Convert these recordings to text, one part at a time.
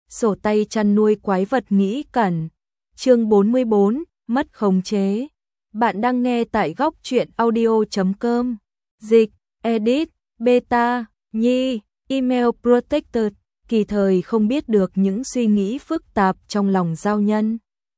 Sổ tay chăn nuôi quái vật nghĩ cẩn. Chương 44, mất khống chế. Bạn đang nghe tại góc truyện audio.com. Dịch, edit, beta, nhi, email protected. Kỳ thời không biết được những suy nghĩ phức tạp trong lòng Giao Nhân.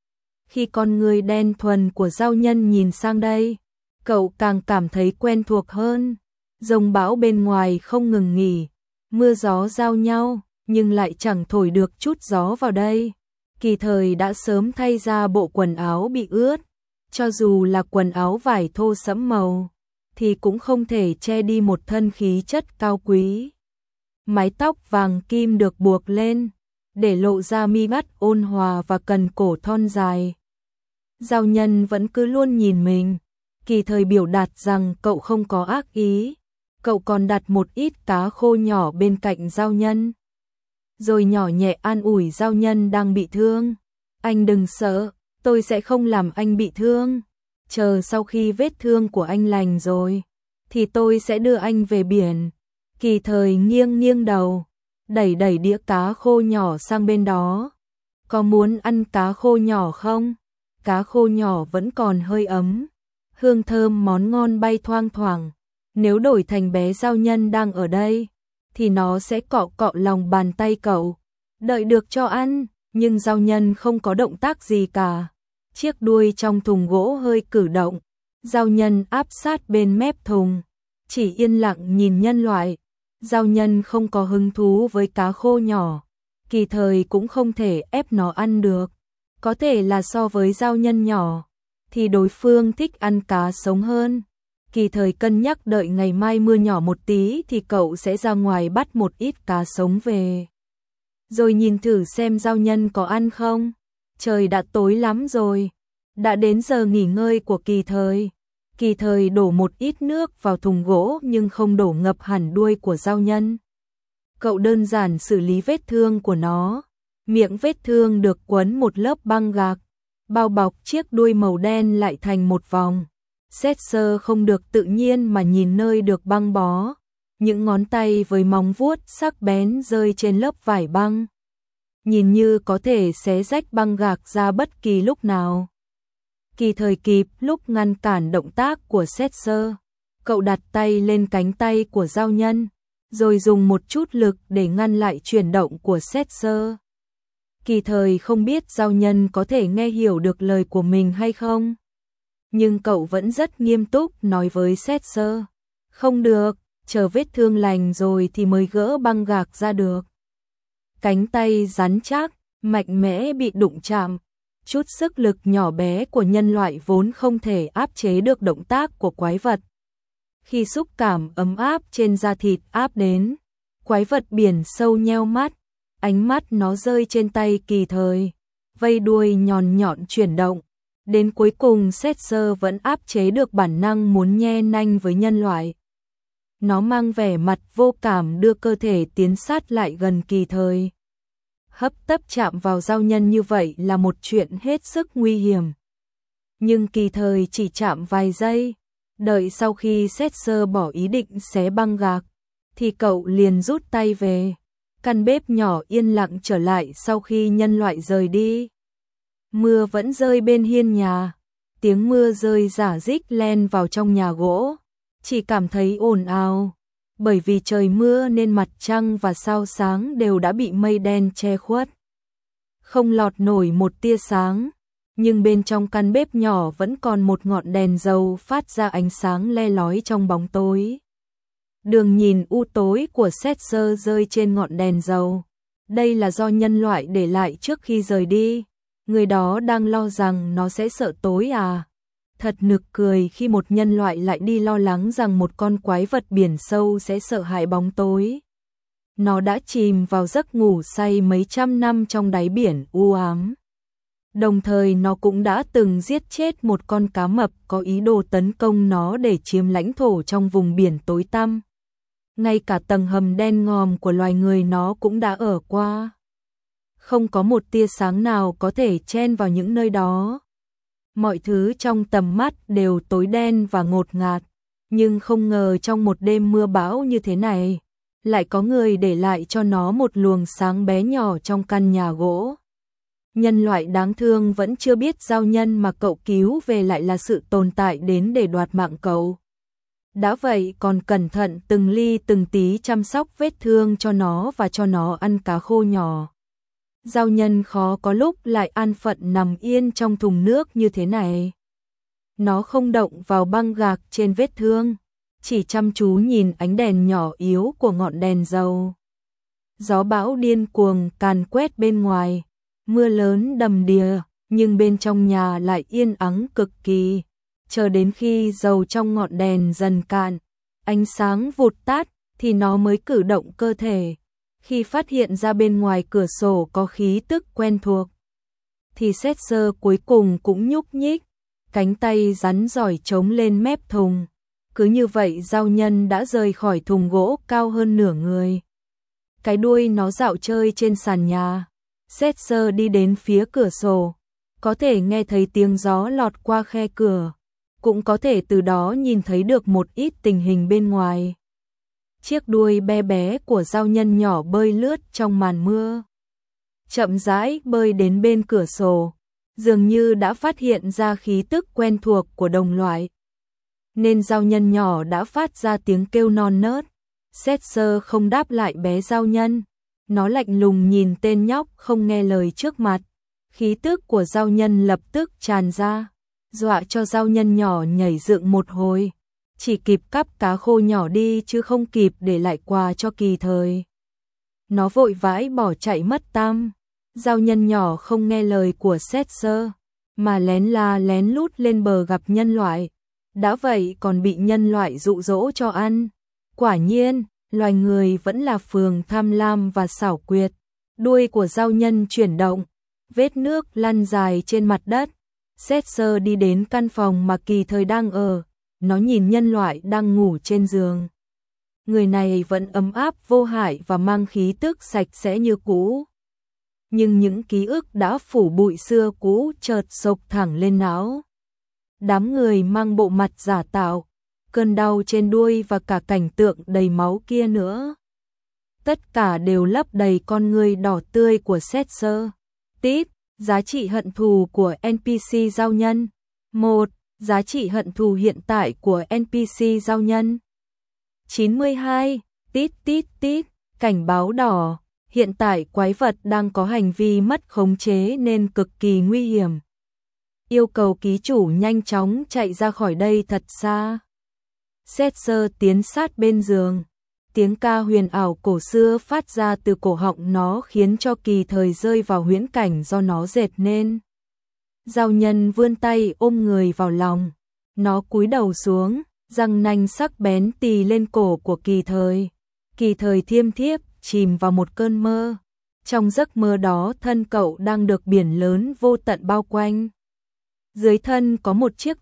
Khi con người đen thuần của Giao Nhân nhìn sang đây, cậu càng cảm thấy quen thuộc hơn. Dông bão bên ngoài không ngừng nghỉ, mưa gió giao nhau, nhưng lại chẳng thổi được chút gió vào đây. Kỳ thời đã sớm thay ra bộ quần áo bị ướt, cho dù là quần áo vải thô sẫm màu, thì cũng không thể che đi một thân khí chất cao quý. Mái tóc vàng kim được buộc lên, để lộ ra mi mắt ôn hòa và cần cổ thon dài. Giao Nhân vẫn cứ luôn nhìn mình, Kỳ thời biểu đạt rằng cậu không có ác ý. Cậu còn đặt một ít cá khô nhỏ bên cạnh Giao Nhân, rồi nhỏ nhẹ an ủi Giao Nhân đang bị thương. Anh đừng sợ, tôi sẽ không làm anh bị thương. Chờ sau khi vết thương của anh lành rồi, thì tôi sẽ đưa anh về biển. Kỳ thời nghiêng nghiêng đầu, đẩy đẩy đĩa cá khô nhỏ sang bên đó. Có muốn ăn cá khô nhỏ không? Cá khô nhỏ vẫn còn hơi ấm, hương thơm món ngon bay thoang thoảng. Nếu đổi thành bé Giao Nhân đang ở đây, thì nó sẽ cọ cọ lòng bàn tay cậu, đợi được cho ăn. Nhưng Giao Nhân không có động tác gì cả. Chiếc đuôi trong thùng gỗ hơi cử động. Giao Nhân áp sát bên mép thùng, chỉ yên lặng nhìn nhân loại. Giao Nhân không có hứng thú với cá khô nhỏ, Kỳ thời cũng không thể ép nó ăn được. Có thể là so với Giao Nhân nhỏ, thì đối phương thích ăn cá sống hơn. Kỳ thời cân nhắc đợi ngày mai mưa nhỏ một tí thì cậu sẽ ra ngoài bắt một ít cá sống về, rồi nhìn thử xem Giao Nhân có ăn không. Trời đã tối lắm rồi, đã đến giờ nghỉ ngơi của Kỳ thời. Kỳ thời đổ một ít nước vào thùng gỗ nhưng không đổ ngập hẳn đuôi của Giao Nhân. Cậu đơn giản xử lý vết thương của nó. Miệng vết thương được quấn một lớp băng gạc, bao bọc chiếc đuôi màu đen lại thành một vòng. Setzer không được tự nhiên mà nhìn nơi được băng bó. Những ngón tay với móng vuốt sắc bén rơi trên lớp vải băng, nhìn như có thể xé rách băng gạc ra bất kỳ lúc nào. Kỳ thời kịp lúc ngăn cản động tác của Setzer. Cậu đặt tay lên cánh tay của Giao Nhân, rồi dùng một chút lực để ngăn lại chuyển động của Setzer. Kỳ thời không biết Giao Nhân có thể nghe hiểu được lời của mình hay không, nhưng cậu vẫn rất nghiêm túc nói với Setzer. Không được, chờ vết thương lành rồi thì mới gỡ băng gạc ra được. Cánh tay rắn chắc, mạnh mẽ bị đụng chạm. Chút sức lực nhỏ bé của nhân loại vốn không thể áp chế được động tác của quái vật. Khi xúc cảm ấm áp trên da thịt áp đến, quái vật biển sâu nheo mắt, ánh mắt nó rơi trên tay Kỳ thời, vây đuôi nhọn nhọn chuyển động. Đến cuối cùng Setzer vẫn áp chế được bản năng muốn nhe nanh với nhân loại. Nó mang vẻ mặt vô cảm đưa cơ thể tiến sát lại gần Kỳ thời. Hấp tấp chạm vào Giao Nhân như vậy là một chuyện hết sức nguy hiểm. Nhưng Kỳ thời chỉ chạm vài giây. Đợi sau khi Setzer bỏ ý định xé băng gạc, thì cậu liền rút tay về. Căn bếp nhỏ yên lặng trở lại sau khi nhân loại rời đi. Mưa vẫn rơi bên hiên nhà. Tiếng mưa rơi rả rích len vào trong nhà gỗ. Chỉ cảm thấy ồn ào. Bởi vì trời mưa nên mặt trăng và sao sáng đều đã bị mây đen che khuất, không lọt nổi một tia sáng. Nhưng bên trong căn bếp nhỏ vẫn còn một ngọn đèn dầu phát ra ánh sáng le lói trong bóng tối. Đường nhìn u tối của Setzer rơi trên ngọn đèn dầu. Đây là do nhân loại để lại trước khi rời đi. Người đó đang lo rằng nó sẽ sợ tối à? Thật nực cười khi một nhân loại lại đi lo lắng rằng một con quái vật biển sâu sẽ sợ hãi bóng tối. Nó đã chìm vào giấc ngủ say mấy trăm năm trong đáy biển u ám. Đồng thời nó cũng đã từng giết chết một con cá mập có ý đồ tấn công nó để chiếm lãnh thổ trong vùng biển tối tăm. Ngay cả tầng hầm đen ngòm của loài người nó cũng đã ở qua. Không có một tia sáng nào có thể chen vào những nơi đó. Mọi thứ trong tầm mắt đều tối đen và ngột ngạt. Nhưng không ngờ trong một đêm mưa bão như thế này, lại có người để lại cho nó một luồng sáng bé nhỏ trong căn nhà gỗ. Nhân loại đáng thương vẫn chưa biết giao nhân mà cậu cứu về lại là sự tồn tại đến để đoạt mạng cậu. Đã vậy còn cẩn thận từng ly từng tí chăm sóc vết thương cho nó và cho nó ăn cá khô nhỏ. Giao nhân khó có lúc lại an phận nằm yên trong thùng nước như thế này. Nó không động vào băng gạc trên vết thương, chỉ chăm chú nhìn ánh đèn nhỏ yếu của ngọn đèn dầu. Gió bão điên cuồng càn quét bên ngoài, mưa lớn đầm đìa, nhưng bên trong nhà lại yên ắng cực kỳ. Chờ đến khi dầu trong ngọn đèn dần cạn, ánh sáng vụt tắt, thì nó mới cử động cơ thể. Khi phát hiện ra bên ngoài cửa sổ có khí tức quen thuộc, thì Setzer cuối cùng cũng nhúc nhích, cánh tay rắn giỏi chống lên mép thùng. Cứ như vậy giao nhân đã rời khỏi thùng gỗ cao hơn nửa người. Cái đuôi nó dạo chơi trên sàn nhà. Setzer đi đến phía cửa sổ, có thể nghe thấy tiếng gió lọt qua khe cửa, cũng có thể từ đó nhìn thấy được một ít tình hình bên ngoài. Chiếc đuôi bé bé của giao nhân nhỏ bơi lướt trong màn mưa, chậm rãi bơi đến bên cửa sổ, dường như đã phát hiện ra khí tức quen thuộc của đồng loại. Nên giao nhân nhỏ đã phát ra tiếng kêu non nớt. Setzer không đáp lại bé giao nhân, nó lạnh lùng nhìn tên nhóc không nghe lời trước mặt. Khí tức của giao nhân lập tức tràn ra, dọa cho giao nhân nhỏ nhảy dựng một hồi, chỉ kịp cắp cá khô nhỏ đi chứ không kịp để lại quà cho Kỳ Thời. Nó vội vãi bỏ chạy mất tăm. Giao nhân nhỏ không nghe lời của Setzer, mà lén la lén lút lên bờ gặp nhân loại. Đã vậy còn bị nhân loại dụ dỗ cho ăn. Quả nhiên, loài người vẫn là phường tham lam và xảo quyệt. Đuôi của giao nhân chuyển động, vết nước lăn dài trên mặt đất. Setzer đi đến căn phòng mà Kỳ Thời đang ở, nó nhìn nhân loại đang ngủ trên giường. Người này vẫn ấm áp vô hại và mang khí tức sạch sẽ như cũ. Nhưng những ký ức đã phủ bụi xưa cũ chợt sộc thẳng lên não. Đám người mang bộ mặt giả tạo, cơn đau trên đuôi và cả cảnh tượng đầy máu kia nữa. Tất cả đều lấp đầy con ngươi đỏ tươi của Setzer. Tip, giá trị hận thù của NPC giao nhân. 1. Giá trị hận thù hiện tại của NPC giao nhân. 92. Tít tít tít, cảnh báo đỏ. Hiện tại quái vật đang có hành vi mất khống chế nên cực kỳ nguy hiểm. Yêu cầu ký chủ nhanh chóng chạy ra khỏi đây thật xa. Setzer tiến sát bên giường. Tiếng ca huyền ảo cổ xưa phát ra từ cổ họng nó khiến cho Kỳ Thời rơi vào huyễn cảnh do nó dệt nên. Giao nhân vươn tay ôm người vào lòng. Nó cúi đầu xuống, răng nanh sắc bén tì lên cổ của Kỳ Thời. Kỳ Thời thiêm thiếp chìm vào một cơn mơ. Trong giấc mơ đó thân cậu đang được biển lớn vô tận bao quanh. Dưới thân có một chiếc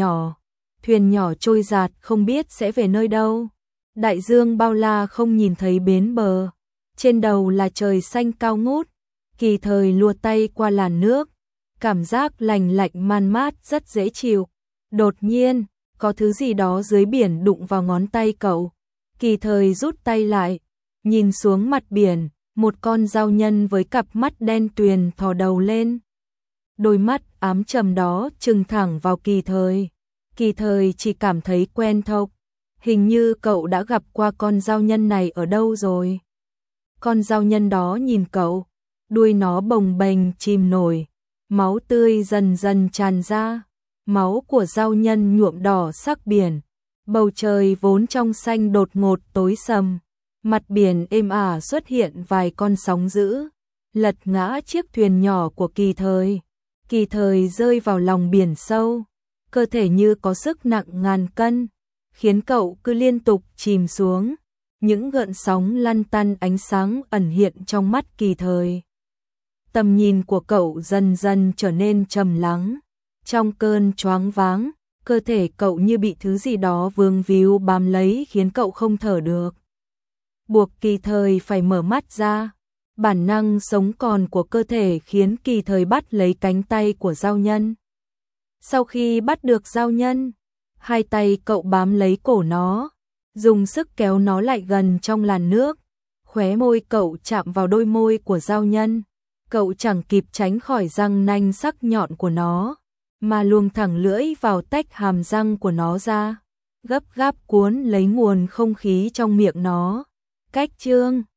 thuyền nhỏ trôi dạt không biết sẽ về nơi đâu. Đại dương bao la không nhìn thấy bến bờ. Trên đầu là trời xanh cao ngút. Kỳ Thời lùa tay qua làn nước. Cảm giác lành lạnh man mát rất dễ chịu. Đột nhiên, có thứ gì đó dưới biển đụng vào ngón tay cậu. Kỳ Thời rút tay lại, nhìn xuống mặt biển, một con giao nhân với cặp mắt đen tuyền thò đầu lên. Đôi mắt ám trầm đó trừng thẳng vào Kỳ Thời. Kỳ Thời chỉ cảm thấy quen thuộc. Hình như cậu đã gặp qua con giao nhân này ở đâu rồi. Con giao nhân đó nhìn cậu, đuôi nó bồng bềnh chìm nổi, máu tươi dần dần tràn ra, máu của giao nhân nhuộm đỏ sắc biển. Bầu trời vốn trong xanh đột ngột tối sầm, mặt biển êm ả xuất hiện vài con sóng dữ, lật ngã chiếc thuyền nhỏ của Kỳ Thời. Kỳ Thời rơi vào lòng biển sâu, cơ thể như có sức nặng ngàn cân, khiến cậu cứ liên tục chìm xuống. Những gợn sóng lăn tăn ánh sáng ẩn hiện trong mắt Kỳ Thời. Tầm nhìn của cậu dần dần trở nên trầm lắng. Trong cơn choáng váng, cơ thể cậu như bị thứ gì đó vương víu bám lấy khiến cậu không thở được. Buộc Kỳ Thời phải mở mắt ra. Bản năng sống còn của cơ thể khiến Kỳ Thời bắt lấy cánh tay của giao nhân. Sau khi bắt được giao nhân, hai tay cậu bám lấy cổ nó, dùng sức kéo nó lại gần trong làn nước. Khóe môi cậu chạm vào đôi môi của Giao Nhân, cậu chẳng kịp tránh khỏi răng nanh sắc nhọn của nó, mà luông thẳng lưỡi vào tách hàm răng của nó ra, gấp gáp cuốn lấy nguồn không khí trong miệng nó. Cách chương